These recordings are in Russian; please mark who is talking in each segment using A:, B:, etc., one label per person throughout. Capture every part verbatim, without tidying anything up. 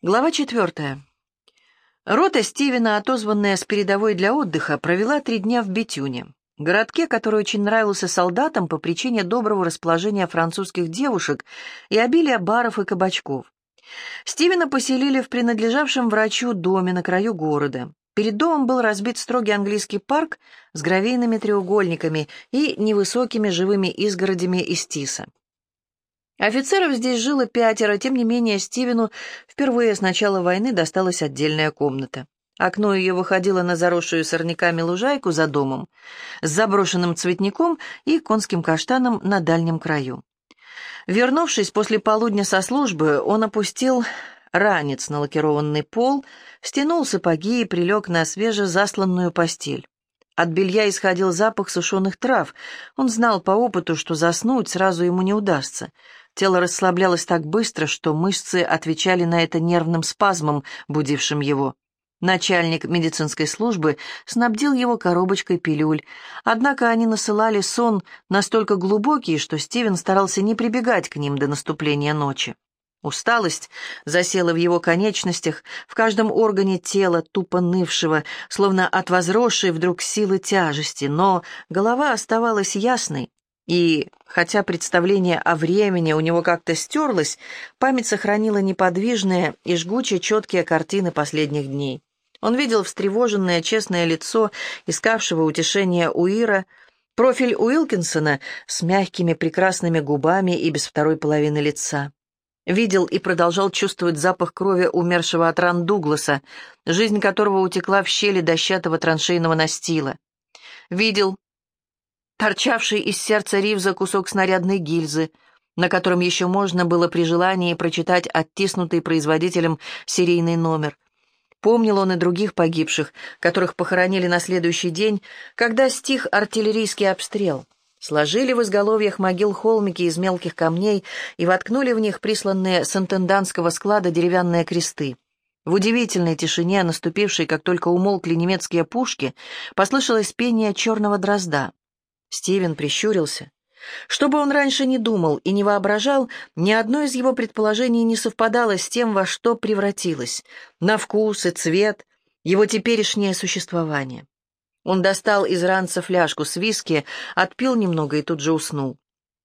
A: Глава четвертая. Рота Стивена, отозванная с передовой для отдыха, провела три дня в Бетюне, городке, который очень нравился солдатам по причине доброго расположения французских девушек и обилия баров и кабачков. Стивена поселили в принадлежавшем врачу доме на краю города. Перед домом был разбит строгий английский парк с гравийными треугольниками и невысокими живыми изгородями из тиса. Офицеров здесь жило пятеро, тем не менее Стивену впервые с начала войны досталась отдельная комната. Окно ее выходило на заросшую сорняками лужайку за домом, с заброшенным цветником и конским каштаном на дальнем краю. Вернувшись после полудня со службы, он опустил ранец на лакированный пол, стянул сапоги и прилег на свежезасланную постель. От белья исходил запах сушеных трав. Он знал по опыту, что заснуть сразу ему не удастся. Тело расслаблялось так быстро, что мышцы отвечали на это нервным спазмом, будившим его. Начальник медицинской службы снабдил его коробочкой пилюль, однако они насылали сон настолько глубокий, что Стивен старался не прибегать к ним до наступления ночи. Усталость засела в его конечностях, в каждом органе тела, тупо нывшего, словно от возросшей вдруг силы тяжести, но голова оставалась ясной, и, хотя представление о времени у него как-то стерлось, память сохранила неподвижные и жгучие четкие картины последних дней. Он видел встревоженное честное лицо искавшего утешения Уира, профиль Уилкинсона с мягкими прекрасными губами и без второй половины лица. Видел и продолжал чувствовать запах крови умершего от ран Дугласа, жизнь которого утекла в щели дощатого траншейного настила. Видел торчавший из сердца Ривза кусок снарядной гильзы, на котором еще можно было при желании прочитать оттиснутый производителем серийный номер. Помнил он и других погибших, которых похоронили на следующий день, когда стих артиллерийский обстрел. Сложили в изголовьях могил холмики из мелких камней и воткнули в них присланные с интендантского склада деревянные кресты. В удивительной тишине, наступившей, как только умолкли немецкие пушки, послышалось пение черного дрозда. Стивен прищурился. Что бы он раньше не думал и не воображал, ни одно из его предположений не совпадало с тем, во что превратилось, на вкус и цвет, его теперешнее существование. Он достал из ранца фляжку с виски, отпил немного и тут же уснул.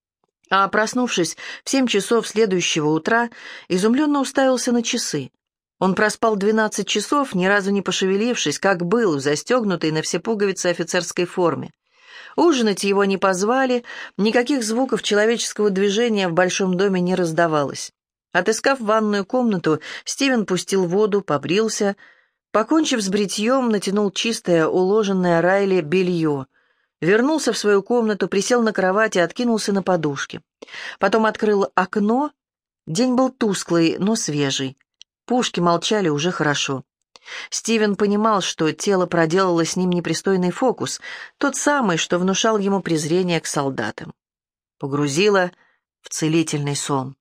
A: А проснувшись в семь часов следующего утра, изумленно уставился на часы. Он проспал двенадцать часов, ни разу не пошевелившись, как был в застегнутой на все пуговицы офицерской форме. Ужинать его не позвали, никаких звуков человеческого движения в большом доме не раздавалось. Отыскав ванную комнату, Стивен пустил воду, побрился. Покончив с бритьем, натянул чистое, уложенное Райли белье. Вернулся в свою комнату, присел на кровать и откинулся на подушке. Потом открыл окно. День был тусклый, но свежий. Пушки молчали уже хорошо. Стивен понимал, что тело проделало с ним непристойный фокус, тот самый, что внушал ему презрение к солдатам. Погрузило в целительный сон.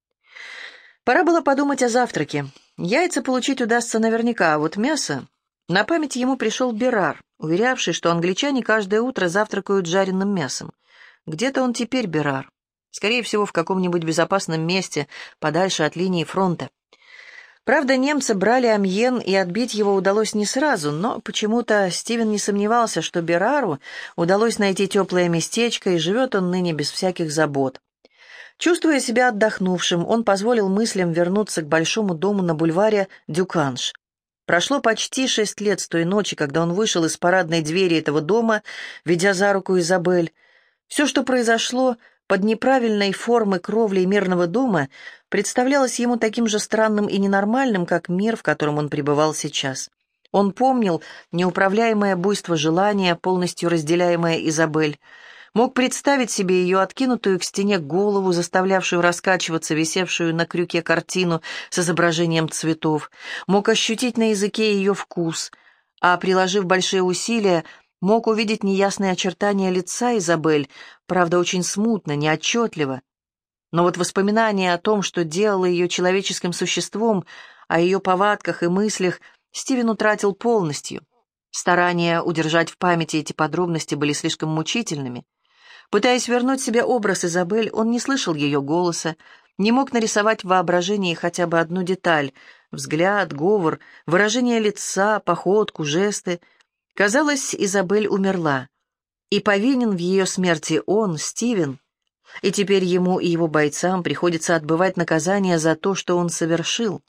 A: Пора было подумать о завтраке. Яйца получить удастся наверняка, а вот мясо... На память ему пришел Берар, уверявший, что англичане каждое утро завтракают жареным мясом. Где-то он теперь, Берар. Скорее всего, в каком-нибудь безопасном месте, подальше от линии фронта. Правда, немцы брали Амьен, и отбить его удалось не сразу, но почему-то Стивен не сомневался, что Берару удалось найти теплое местечко, и живет он ныне без всяких забот. Чувствуя себя отдохнувшим, он позволил мыслям вернуться к большому дому на бульваре Дюканш. Прошло почти шесть лет с той ночи, когда он вышел из парадной двери этого дома, ведя за руку Изабель. Все, что произошло под неправильной формой кровлей мирного дома, представлялось ему таким же странным и ненормальным, как мир, в котором он пребывал сейчас. Он помнил неуправляемое буйство желания, полностью разделяемое Изабель. Мог представить себе ее откинутую к стене голову, заставлявшую раскачиваться висевшую на крюке картину с изображением цветов. Мог ощутить на языке ее вкус, а, приложив большие усилия, мог увидеть неясные очертания лица Изабель, правда, очень смутно, неотчетливо. Но вот воспоминания о том, что делало ее человеческим существом, о ее повадках и мыслях, Стивен утратил полностью. Старания удержать в памяти эти подробности были слишком мучительными. Пытаясь вернуть себе образ Изабель, он не слышал ее голоса, не мог нарисовать в воображении хотя бы одну деталь, Взгляд, говор, выражение лица, походку, жесты. Казалось, Изабель умерла, и повинен в ее смерти он, Стивен, и теперь ему и его бойцам приходится отбывать наказание за то, что он совершил.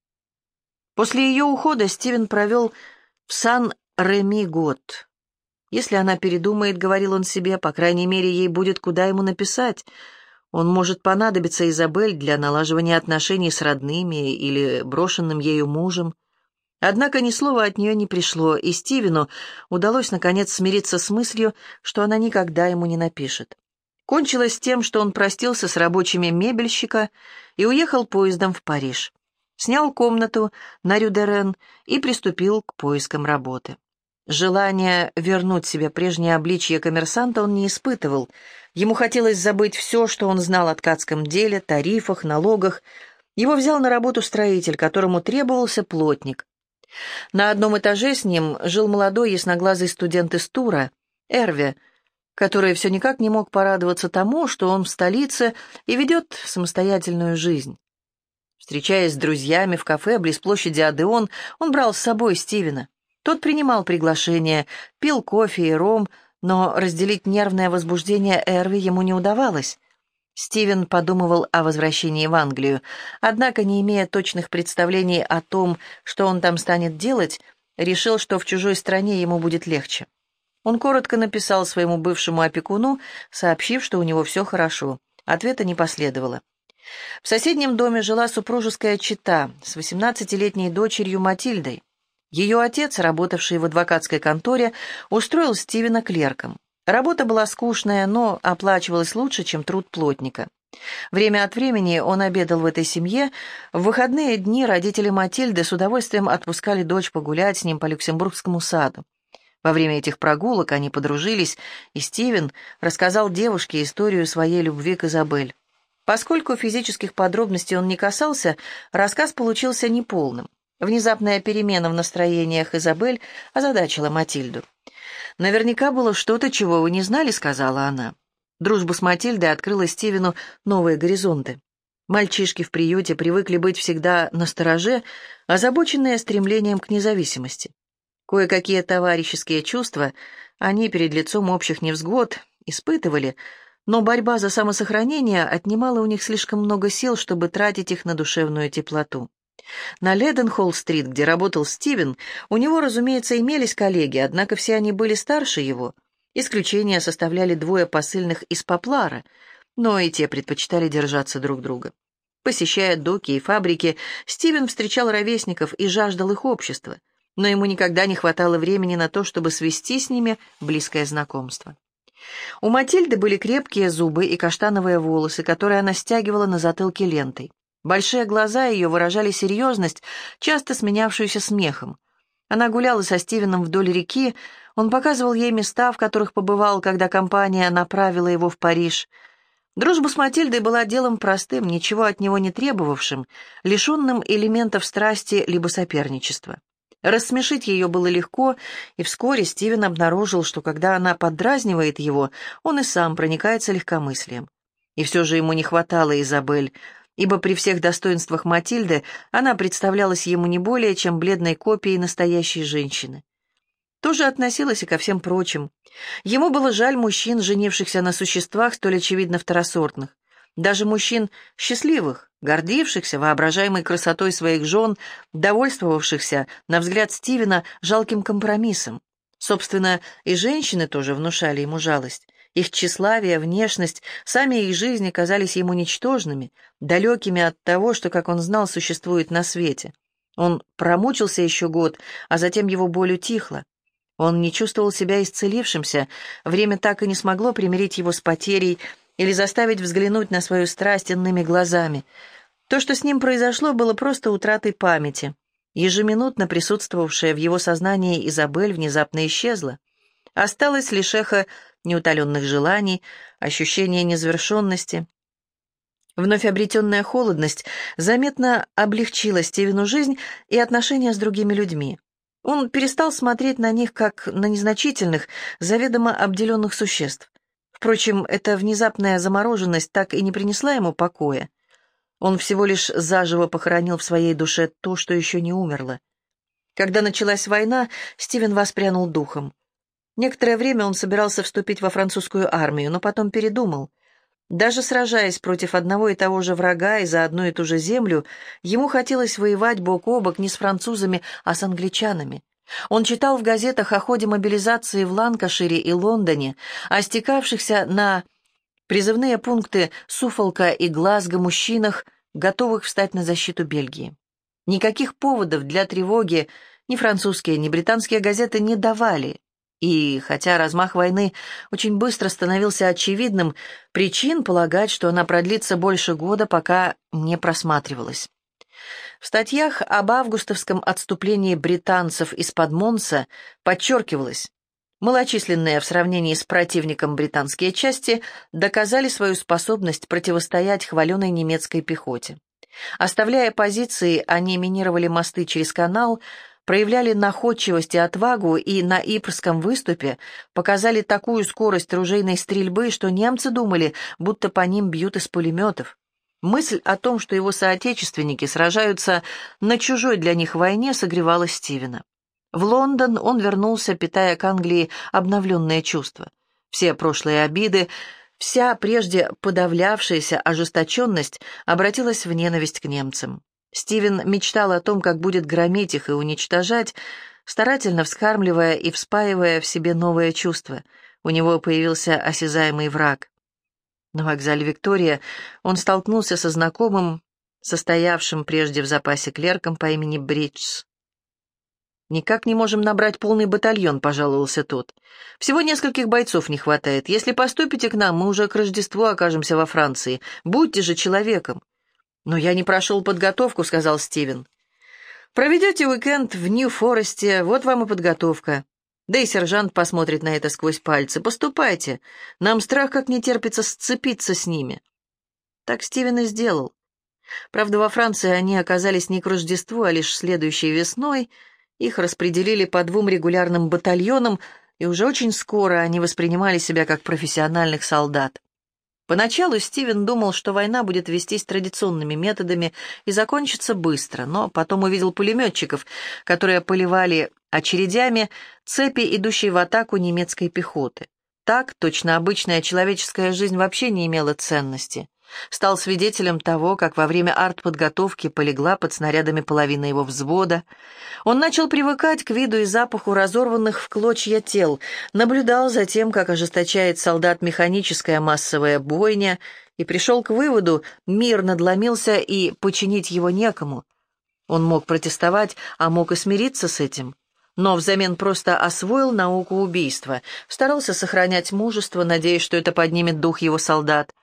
A: После ее ухода Стивен провел в Сан-Реми год. Если она передумает, говорил он себе, по крайней мере, ей будет куда ему написать. Он может понадобиться Изабель для налаживания отношений с родными или брошенным ею мужем. Однако ни слова от нее не пришло, и Стивену удалось наконец смириться с мыслью, что она никогда ему не напишет. Кончилось тем, что он простился с рабочими мебельщика и уехал поездом в Париж. Снял комнату на Рю-де-Рен и приступил к поискам работы. Желания вернуть себе прежнее обличье коммерсанта он не испытывал. Ему хотелось забыть все, что он знал о ткацком деле, тарифах, налогах. Его взял на работу строитель, которому требовался плотник. На одном этаже с ним жил молодой ясноглазый студент из Тура, Эрве, который все никак не мог порадоваться тому, что он в столице и ведет самостоятельную жизнь. Встречаясь с друзьями в кафе близ площади Адеон, он брал с собой Стивена. Тот принимал приглашения, пил кофе и ром, но разделить нервное возбуждение Эрви ему не удавалось. Стивен подумывал о возвращении в Англию, однако, не имея точных представлений о том, что он там станет делать, решил, что в чужой стране ему будет легче. Он коротко написал своему бывшему опекуну, сообщив, что у него все хорошо. Ответа не последовало. В соседнем доме жила супружеская чета с восемнадцатилетней дочерью Матильдой. Ее отец, работавший в адвокатской конторе, устроил Стивена клерком. Работа была скучная, но оплачивалась лучше, чем труд плотника. Время от времени он обедал в этой семье. В выходные дни родители Матильды с удовольствием отпускали дочь погулять с ним по Люксембургскому саду. Во время этих прогулок они подружились, и Стивен рассказал девушке историю своей любви к Изабель. Поскольку физических подробностей он не касался, рассказ получился неполным. Внезапная перемена в настроениях Изабель озадачила Матильду. «Наверняка было что-то, чего вы не знали», — сказала она. Дружба с Матильдой открыла Стивену новые горизонты. Мальчишки в приюте привыкли быть всегда настороже, озабоченные стремлением к независимости. Кое-какие товарищеские чувства они перед лицом общих невзгод испытывали, но борьба за самосохранение отнимала у них слишком много сил, чтобы тратить их на душевную теплоту. На Леденхолл-стрит, где работал Стивен, у него, разумеется, имелись коллеги, однако все они были старше его. Исключение составляли двое посыльных из Поплара, но и те предпочитали держаться друг друга. Посещая доки и фабрики, Стивен встречал ровесников и жаждал их общества, но ему никогда не хватало времени на то, чтобы свести с ними близкое знакомство. У Матильды были крепкие зубы и каштановые волосы, которые она стягивала на затылке лентой. Большие глаза ее выражали серьезность, часто сменявшуюся смехом. Она гуляла со Стивеном вдоль реки, он показывал ей места, в которых побывал, когда компания направила его в Париж. Дружба с Матильдой была делом простым, ничего от него не требовавшим, лишенным элементов страсти либо соперничества. Рассмешить ее было легко, и вскоре Стивен обнаружил, что когда она поддразнивает его, он и сам проникается легкомыслием. И все же ему не хватало Изабель, ибо при всех достоинствах Матильды она представлялась ему не более, чем бледной копией настоящей женщины. То же относилось и ко всем прочим. Ему было жаль мужчин, женившихся на существах столь очевидно второсортных. Даже мужчин счастливых, гордившихся воображаемой красотой своих жен, довольствовавшихся, на взгляд Стивена, жалким компромиссом. Собственно, и женщины тоже внушали ему жалость. Их тщеславие, внешность, сами их жизни казались ему ничтожными, далекими от того, что, как он знал, существует на свете. Он промучился еще год, а затем его боль утихла. Он не чувствовал себя исцелившимся, время так и не смогло примирить его с потерей или заставить взглянуть на свою страсть иными глазами. То, что с ним произошло, было просто утратой памяти. Ежеминутно присутствовавшая в его сознании Изабель внезапно исчезла. Осталось лишь эхо неутоленных желаний, ощущение незавершенности. Вновь обретенная холодность заметно облегчила Стивену жизнь и отношения с другими людьми. Он перестал смотреть на них как на незначительных, заведомо обделенных существ. Впрочем, эта внезапная замороженность так и не принесла ему покоя. Он всего лишь заживо похоронил в своей душе то, что еще не умерло. Когда началась война, Стивен воспрянул духом. Некоторое время он собирался вступить во французскую армию, но потом передумал. Даже сражаясь против одного и того же врага и за одну и ту же землю, ему хотелось воевать бок о бок не с французами, а с англичанами. Он читал в газетах о ходе мобилизации в Ланкашире и Лондоне, о стекавшихся на призывные пункты Суффолка и Глазго мужчинах, готовых встать на защиту Бельгии. Никаких поводов для тревоги ни французские, ни британские газеты не давали. И, хотя размах войны очень быстро становился очевидным, причин полагать, что она продлится больше года, пока не просматривалось. В статьях об августовском отступлении британцев из-под Монса подчеркивалось: малочисленные в сравнении с противником британские части доказали свою способность противостоять хваленой немецкой пехоте. Оставляя позиции, они минировали мосты через канал, проявляли находчивость и отвагу и на Ипрском выступе показали такую скорость ружейной стрельбы, что немцы думали, будто по ним бьют из пулеметов. Мысль о том, что его соотечественники сражаются на чужой для них войне, согревала Стивена. В Лондон он вернулся, питая к Англии обновленные чувства. Все прошлые обиды, вся прежде подавлявшаяся ожесточенность обратилась в ненависть к немцам. Стивен мечтал о том, как будет громить их и уничтожать, старательно вскармливая и вспаивая в себе новые чувства. У него появился осязаемый враг. На вокзале Виктория он столкнулся со знакомым, состоявшим прежде в запасе клерком по имени Бриджс. «Никак не можем набрать полный батальон», — пожаловался тот. «Всего нескольких бойцов не хватает. Если поступите к нам, мы уже к Рождеству окажемся во Франции. Будьте же человеком». «Но я не прошел подготовку», — сказал Стивен. «Проведете уикенд в Нью-Форесте, вот вам и подготовка. Да и сержант посмотрит на это сквозь пальцы. Поступайте. Нам страх как не терпится сцепиться с ними». Так Стивен и сделал. Правда, во Франции они оказались не к Рождеству, а лишь следующей весной. Их распределили по двум регулярным батальонам, и уже очень скоро они воспринимали себя как профессиональных солдат. Поначалу Стивен думал, что война будет вестись традиционными методами и закончится быстро, но потом увидел пулеметчиков, которые поливали очередями цепи, идущие в атаку немецкой пехоты. Так, точно обычная человеческая жизнь вообще не имела ценности. Стал свидетелем того, как во время артподготовки полегла под снарядами половина его взвода. Он начал привыкать к виду и запаху разорванных в клочья тел, наблюдал за тем, как ожесточает солдат механическая массовая бойня, и пришел к выводу: мир надломился, и починить его некому. Он мог протестовать, а мог и смириться с этим. Но взамен просто освоил науку убийства, старался сохранять мужество, надеясь, что это поднимет дух его солдат.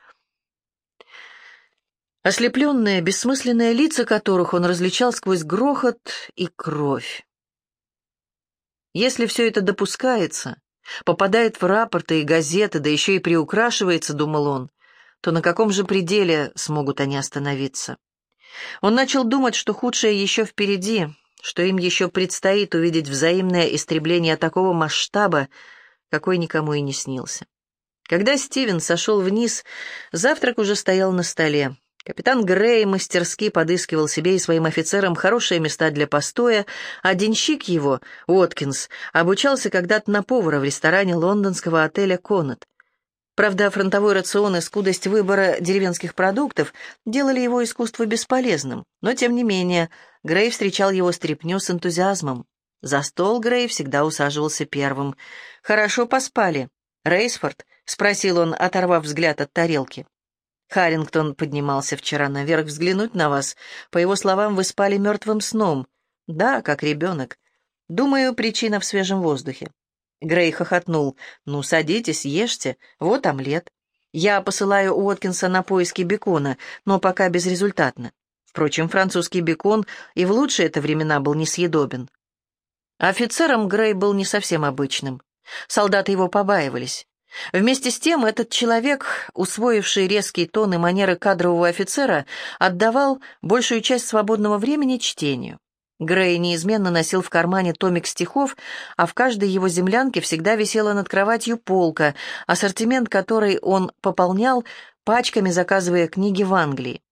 A: Ослепленные, бессмысленные лица которых он различал сквозь грохот и кровь. Если все это допускается, попадает в рапорты и газеты, да еще и приукрашивается, думал он, то на каком же пределе смогут они остановиться? Он начал думать, что худшее еще впереди, что им еще предстоит увидеть взаимное истребление такого масштаба, какой никому и не снился. Когда Стивен сошел вниз, завтрак уже стоял на столе. Капитан Грей мастерски подыскивал себе и своим офицерам хорошие места для постоя, а денщик его, Уоткинс, обучался когда-то на повара в ресторане лондонского отеля «Коннет». Правда, фронтовой рацион и скудость выбора деревенских продуктов делали его искусство бесполезным, но, тем не менее, Грей встречал его стряпню с энтузиазмом. За стол Грей всегда усаживался первым. «Хорошо поспали. Рейсфорд?» — спросил он, оторвав взгляд от тарелки. «Харрингтон поднимался вчера наверх взглянуть на вас. По его словам, вы спали мертвым сном». «Да, как ребенок. Думаю, причина в свежем воздухе». Грей хохотнул. «Ну, садитесь, ешьте. Вот омлет. Я посылаю Уоткинса на поиски бекона, но пока безрезультатно. Впрочем, французский бекон и в лучшие это времена был несъедобен». Офицером Грей был не совсем обычным. Солдаты его побаивались. Вместе с тем этот человек, усвоивший резкий тон и манеры кадрового офицера, отдавал большую часть свободного времени чтению. Грей неизменно носил в кармане томик стихов, а в каждой его землянке всегда висела над кроватью полка, ассортимент которой он пополнял пачками, заказывая книги в Англии.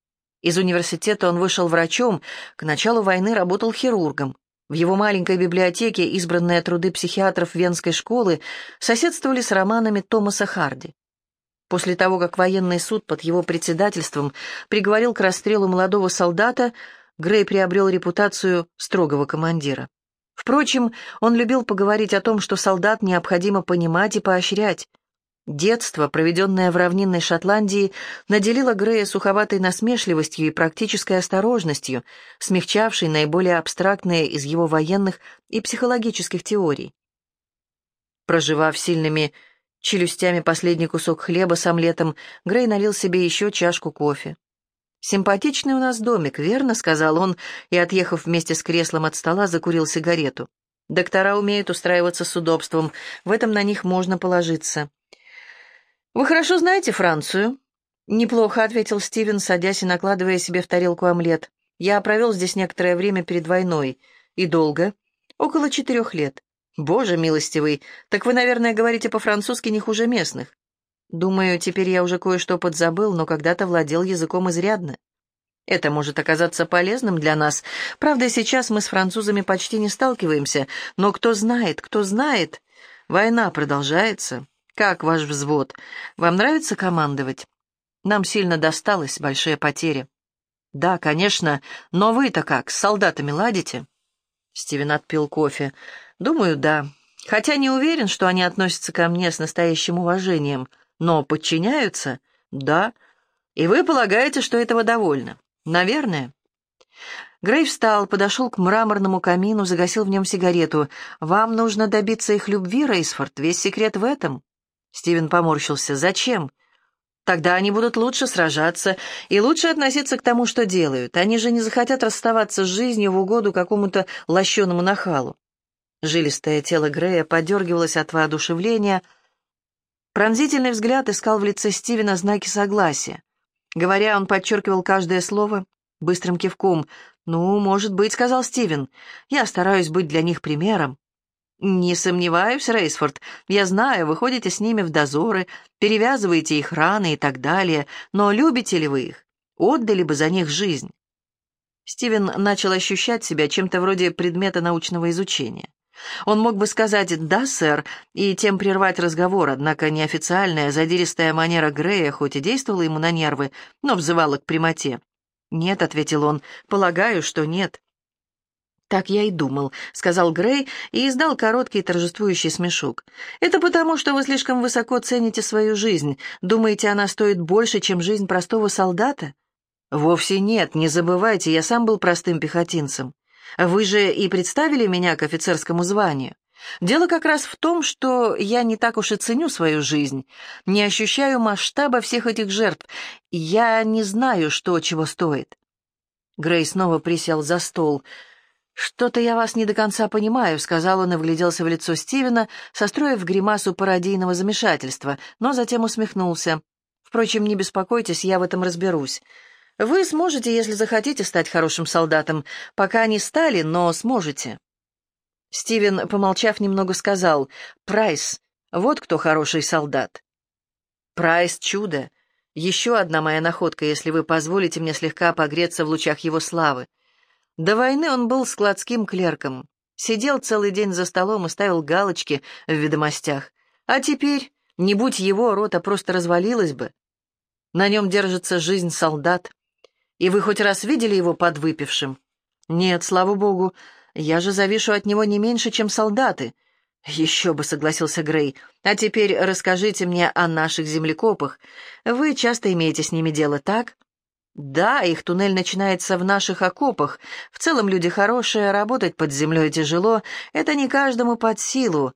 A: Из университета он вышел врачом, к началу войны работал хирургом. В его маленькой библиотеке избранные труды психиатров Венской школы соседствовали с романами Томаса Харди. После того, как военный суд под его председательством приговорил к расстрелу молодого солдата, Грей приобрел репутацию строгого командира. Впрочем, он любил поговорить о том, что солдат необходимо понимать и поощрять. Детство, проведенное в равнинной Шотландии, наделило Грея суховатой насмешливостью и практической осторожностью, смягчавшей наиболее абстрактные из его военных и психологических теорий. Проживав сильными челюстями последний кусок хлеба с омлетом, Грей налил себе еще чашку кофе. «Симпатичный у нас домик, верно?» — сказал он, и, отъехав вместе с креслом от стола, закурил сигарету. «Доктора умеют устраиваться с удобством, в этом на них можно положиться». «Вы хорошо знаете Францию?» «Неплохо», — ответил Стивен, садясь и накладывая себе в тарелку омлет. «Я провел здесь некоторое время перед войной. И долго?» «Около четырех лет». «Боже милостивый, так вы, наверное, говорите по-французски не хуже местных». «Думаю, теперь я уже кое-что подзабыл, но когда-то владел языком изрядно. Это может оказаться полезным для нас. Правда, сейчас мы с французами почти не сталкиваемся, но кто знает, кто знает. Война продолжается. Как ваш взвод? Вам нравится командовать? Нам сильно досталось, большие потери». «Да, конечно, но вы-то как, с солдатами ладите?» Стивен отпил кофе. «Думаю, да. Хотя не уверен, что они относятся ко мне с настоящим уважением. Но подчиняются? Да. И вы полагаете, что этого довольно? Наверное». Грей встал, подошел к мраморному камину, загасил в нем сигарету. «Вам нужно добиться их любви, Рейсфорд. Весь секрет в этом». Стивен поморщился. «Зачем? Тогда они будут лучше сражаться и лучше относиться к тому, что делают. Они же не захотят расставаться с жизнью в угоду какому-то лощеному нахалу». Жилистое тело Грея подергивалось от воодушевления. Пронзительный взгляд искал в лице Стивена знаки согласия. Говоря, он подчеркивал каждое слово быстрым кивком. «Ну, может быть», — сказал Стивен, — «я стараюсь быть для них примером». «Не сомневаюсь, Рейсфорд. Я знаю, вы ходите с ними в дозоры, перевязываете их раны и так далее, но любите ли вы их? Отдали бы за них жизнь?» Стивен начал ощущать себя чем-то вроде предмета научного изучения. Он мог бы сказать «да, сэр», и тем прервать разговор, однако неофициальная задиристая манера Грея хоть и действовала ему на нервы, но взывала к прямоте. «Нет», — ответил он, — «полагаю, что нет». «Так я и думал», — сказал Грей и издал короткий торжествующий смешок. «Это потому, что вы слишком высоко цените свою жизнь. Думаете, она стоит больше, чем жизнь простого солдата?» «Вовсе нет, не забывайте, я сам был простым пехотинцем. Вы же и представили меня к офицерскому званию. Дело как раз в том, что я не так уж и ценю свою жизнь, не ощущаю масштаба всех этих жертв. Я не знаю, что чего стоит». Грей снова присел за стол. «Что-то я вас не до конца понимаю», — сказал он и вгляделся в лицо Стивена, состроив гримасу пародийного замешательства, но затем усмехнулся. «Впрочем, не беспокойтесь, я в этом разберусь. Вы сможете, если захотите, стать хорошим солдатом. Пока не стали, но сможете». Стивен, помолчав немного, сказал: «Прайс, вот кто хороший солдат». «Прайс — чудо. Еще одна моя находка, если вы позволите мне слегка погреться в лучах его славы. До войны он был складским клерком, сидел целый день за столом и ставил галочки в ведомостях. А теперь, не будь его, рота просто развалилась бы. На нем держится жизнь солдат. И вы хоть раз видели его подвыпившим?» «Нет, слава богу, я же завишу от него не меньше, чем солдаты». «Еще бы», — согласился Грей. «А теперь расскажите мне о наших землекопах. Вы часто имеете с ними дело, так?» «Да, их туннель начинается в наших окопах. В целом люди хорошие, работать под землей тяжело. Это не каждому под силу.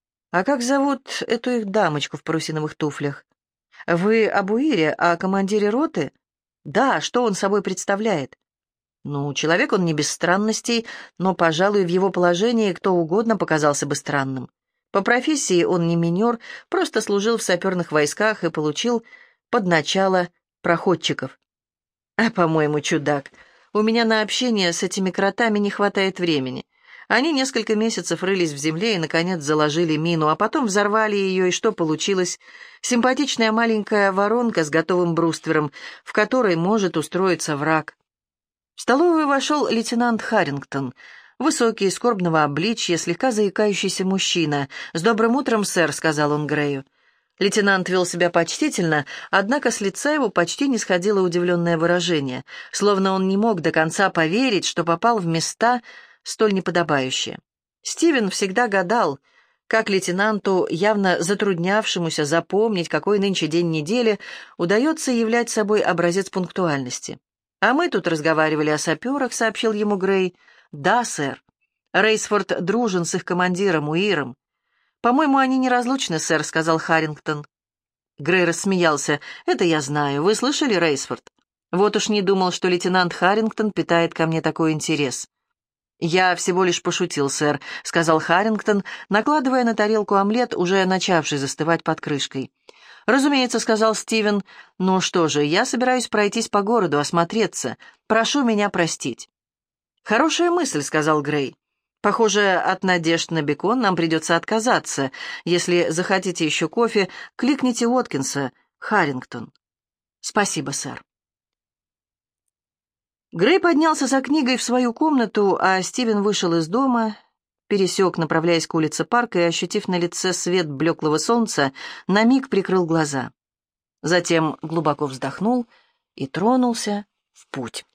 A: А как зовут эту их дамочку в парусиновых туфлях?» «Вы об Уире, о командире роты?» «Да, что он собой представляет?» «Ну, человек он не без странностей, но, пожалуй, в его положении кто угодно показался бы странным. По профессии он не минер, просто служил в саперных войсках и получил под начало проходчиков». «А, по-моему, чудак. У меня на общение с этими кротами не хватает времени. Они несколько месяцев рылись в земле и, наконец, заложили мину, а потом взорвали ее, и что получилось? Симпатичная маленькая воронка с готовым бруствером, в которой может устроиться враг. В столовую вошел лейтенант Харрингтон, высокий, скорбного обличья, слегка заикающийся мужчина. «С добрым утром, сэр», — сказал он Грею. Лейтенант вел себя почтительно, однако с лица его почти не сходило удивленное выражение, словно он не мог до конца поверить, что попал в места столь неподобающие. Стивен всегда гадал, как лейтенанту, явно затруднявшемуся запомнить, какой нынче день недели, удается являть собой образец пунктуальности. «А мы тут разговаривали о саперах», — сообщил ему Грей. «Да, сэр. Рейсфорд дружен с их командиром Уиром». «По-моему, они неразлучны, сэр», — сказал Харрингтон. Грей рассмеялся. «Это я знаю. Вы слышали, Рейсфорд? Вот уж не думал, что лейтенант Харрингтон питает ко мне такой интерес». «Я всего лишь пошутил, сэр», — сказал Харрингтон, накладывая на тарелку омлет, уже начавший застывать под крышкой. «Разумеется», — сказал Стивен. «Ну что же, я собираюсь пройтись по городу, осмотреться. Прошу меня простить». «Хорошая мысль», — сказал Грей. «Похоже, от надежд на бекон нам придется отказаться. Если захотите еще кофе, кликните Уоткинса, Харрингтон». «Спасибо, сэр». Грей поднялся за книгой в свою комнату, а Стивен вышел из дома, пересек, направляясь к улице Парка, и, ощутив на лице свет блеклого солнца, на миг прикрыл глаза. Затем глубоко вздохнул и тронулся в путь.